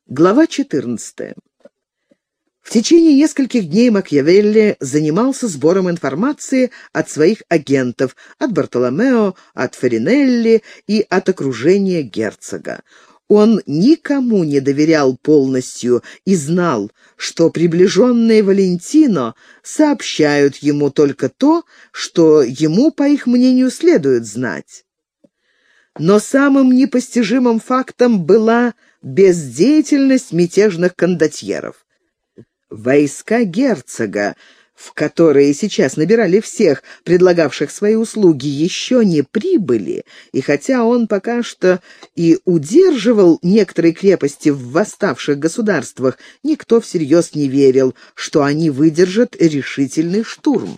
Глава 14. В течение нескольких дней Макиавелли занимался сбором информации от своих агентов, от Бартоломео, от Фаринелли и от окружения герцога. Он никому не доверял полностью и знал, что приближенные Валентино сообщают ему только то, что ему, по их мнению, следует знать. Но самым непостижимым фактом была бездеятельность мятежных кондотьеров. Войска герцога, в которые сейчас набирали всех, предлагавших свои услуги, еще не прибыли, и хотя он пока что и удерживал некоторые крепости в восставших государствах, никто всерьез не верил, что они выдержат решительный штурм.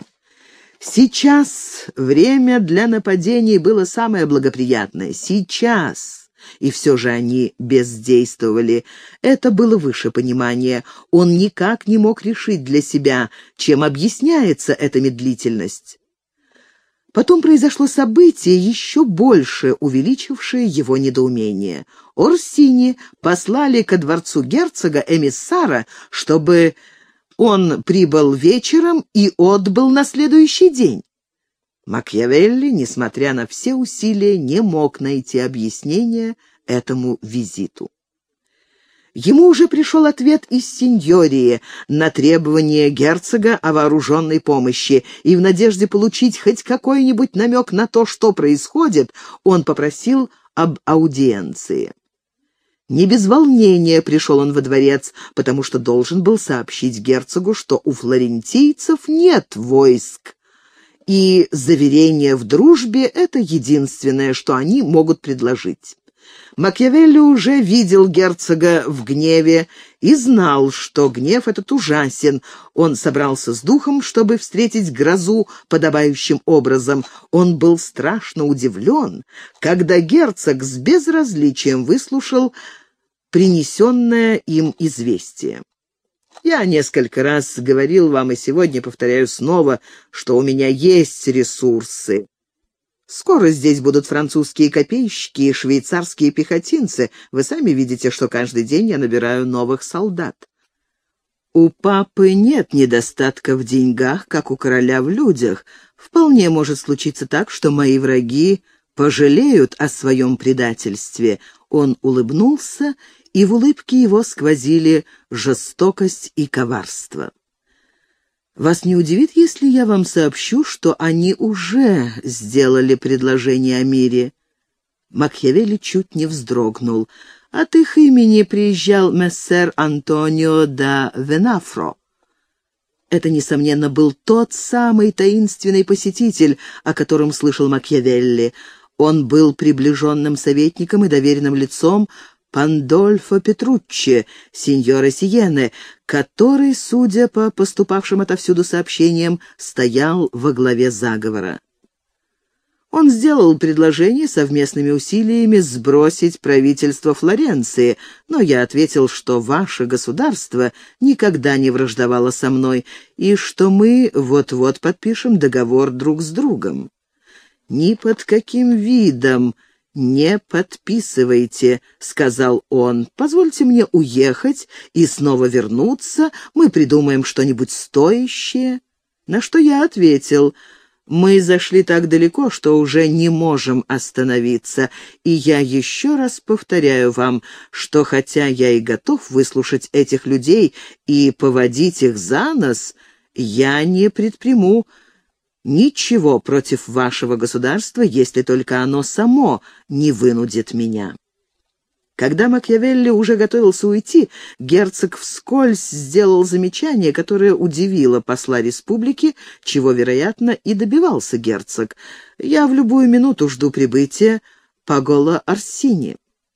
Сейчас время для нападений было самое благоприятное. Сейчас. И все же они бездействовали. Это было выше понимания. Он никак не мог решить для себя, чем объясняется эта медлительность. Потом произошло событие, еще больше увеличившее его недоумение. Орсини послали ко дворцу герцога эмиссара, чтобы он прибыл вечером и отбыл на следующий день. Макиавелли, несмотря на все усилия, не мог найти объяснения этому визиту. Ему уже пришел ответ из Синьории на требование герцога о вооруженной помощи, и в надежде получить хоть какой-нибудь намек на то, что происходит, он попросил об аудиенции. Не без волнения пришел он во дворец, потому что должен был сообщить герцогу, что у флорентийцев нет войск, и заверение в дружбе — это единственное, что они могут предложить. Макиавелли уже видел герцога в гневе и знал, что гнев этот ужасен. Он собрался с духом, чтобы встретить грозу подобающим образом. Он был страшно удивлен, когда герцог с безразличием выслушал принесенное им известие. «Я несколько раз говорил вам и сегодня повторяю снова, что у меня есть ресурсы. Скоро здесь будут французские копейщики и швейцарские пехотинцы. Вы сами видите, что каждый день я набираю новых солдат. У папы нет недостатка в деньгах, как у короля в людях. Вполне может случиться так, что мои враги пожалеют о своем предательстве». Он улыбнулся, и в улыбке его сквозили жестокость и коварство. «Вас не удивит, если я вам сообщу, что они уже сделали предложение о мире?» Макиавелли чуть не вздрогнул. От их имени приезжал мессер Антонио да Венафро. Это, несомненно, был тот самый таинственный посетитель, о котором слышал Макиавелли. Он был приближенным советником и доверенным лицом Пандольфо Петруччи, сеньора Сиены, который, судя по поступавшим отовсюду сообщениям, стоял во главе заговора. Он сделал предложение совместными усилиями сбросить правительство Флоренции, но я ответил, что ваше государство никогда не враждовало со мной и что мы вот-вот подпишем договор друг с другом. «Ни под каким видом не подписывайте», — сказал он. «Позвольте мне уехать и снова вернуться, мы придумаем что-нибудь стоящее». На что я ответил: «Мы зашли так далеко, что уже не можем остановиться, и я еще раз повторяю вам, что хотя я и готов выслушать этих людей и поводить их за нос, я не предприму ничего против вашего государства, если только оно само не вынудит меня». Когда Макиавелли уже готовился уйти, герцог вскользь сделал замечание, которое удивило посла республики, чего, вероятно, и добивался герцог. «Я в любую минуту жду прибытия Паголо Орсини».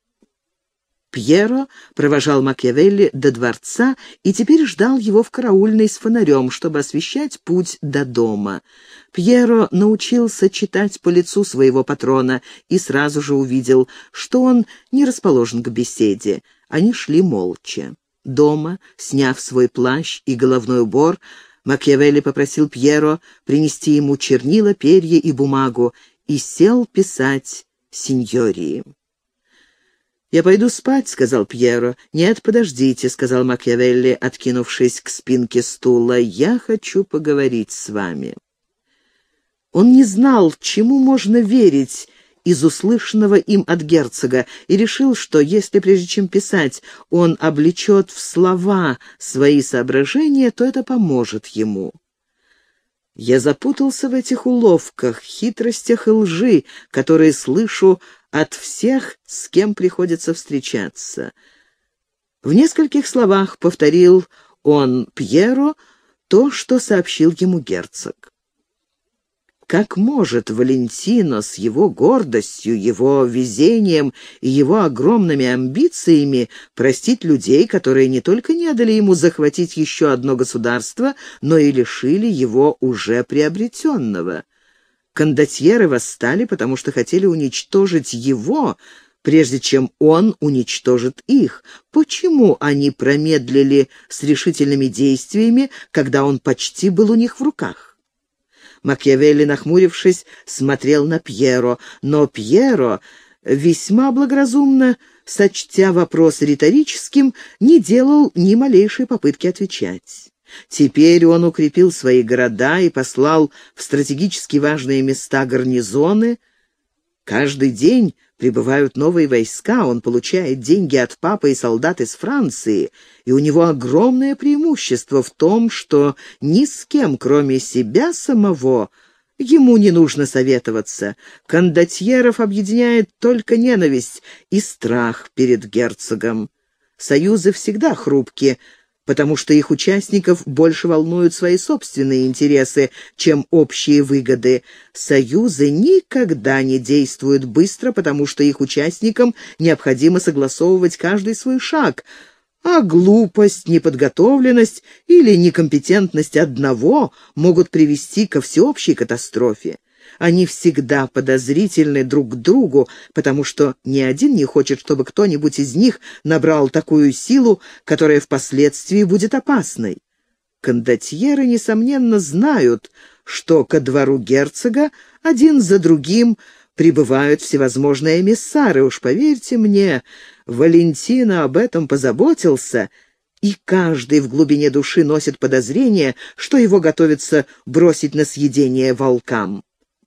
Пьеро провожал Макиавелли до дворца и теперь ждал его в караульной с фонарем, чтобы освещать путь до дома. Пьеро научился читать по лицу своего патрона и сразу же увидел, что он не расположен к беседе. Они шли молча. Дома, сняв свой плащ и головной убор, Макиавелли попросил Пьеро принести ему чернила, перья и бумагу и сел писать синьории. «Я пойду спать», — сказал Пьеро. «Нет, подождите», — сказал Макиавелли, откинувшись к спинке стула. «Я хочу поговорить с вами». Он не знал, чему можно верить из услышанного им от герцога, и решил, что если прежде чем писать он облечет в слова свои соображения, то это поможет ему. «Я запутался в этих уловках, хитростях и лжи, которые слышу от всех, с кем приходится встречаться». В нескольких словах повторил он Пьеро то, что сообщил ему герцог. Как может Валентино с его гордостью, его везением и его огромными амбициями простить людей, которые не только не дали ему захватить еще одно государство, но и лишили его уже приобретенного? Кондотьеры восстали, потому что хотели уничтожить его, прежде чем он уничтожит их. Почему они промедлили с решительными действиями, когда он почти был у них в руках? Макиавелли, нахмурившись, смотрел на Пьеро, но Пьеро, весьма благоразумно сочтя вопрос риторическим, не делал ни малейшей попытки отвечать. Теперь он укрепил свои города и послал в стратегически важные места гарнизоны. Каждый день прибывают новые войска, он получает деньги от папы и солдат из Франции, и у него огромное преимущество в том, что ни с кем, кроме себя самого, ему не нужно советоваться. Кондотьеров объединяет только ненависть и страх перед герцогом. Союзы всегда хрупки, потому что их участников больше волнуют свои собственные интересы, чем общие выгоды. Союзы никогда не действуют быстро, потому что их участникам необходимо согласовывать каждый свой шаг, а глупость, неподготовленность или некомпетентность одного могут привести ко всеобщей катастрофе. Они всегда подозрительны друг к другу, потому что ни один не хочет, чтобы кто-нибудь из них набрал такую силу, которая впоследствии будет опасной. Кондотьеры, несомненно, знают, что ко двору герцога один за другим прибывают всевозможные эмиссары. Уж поверьте мне, Валентино об этом позаботился, и каждый в глубине души носит подозрение, что его готовится бросить на съедение волкам.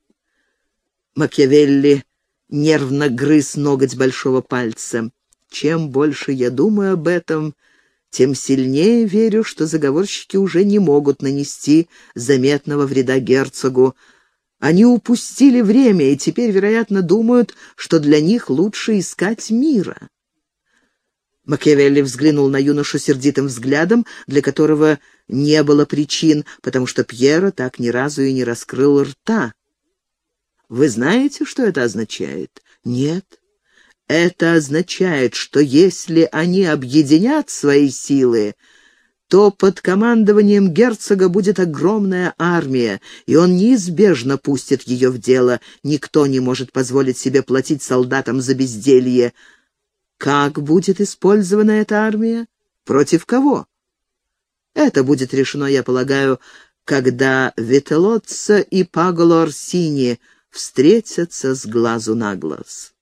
Макиавелли нервно грыз ноготь большого пальца. Чем больше я думаю об этом, тем сильнее верю, что заговорщики уже не могут нанести заметного вреда герцогу. Они упустили время и теперь, вероятно, думают, что для них лучше искать мира. Макиавелли взглянул на юношу сердитым взглядом, для которого не было причин, потому что Пьеро так ни разу и не раскрыл рта. «Вы знаете, что это означает?» «Нет. Это означает, что если они объединят свои силы, то под командованием герцога будет огромная армия, и он неизбежно пустит ее в дело. Никто не может позволить себе платить солдатам за безделье. Как будет использована эта армия? Против кого? Это будет решено, я полагаю, когда Вителлоццо и Паголо Орсини встретятся с глазу на глаз.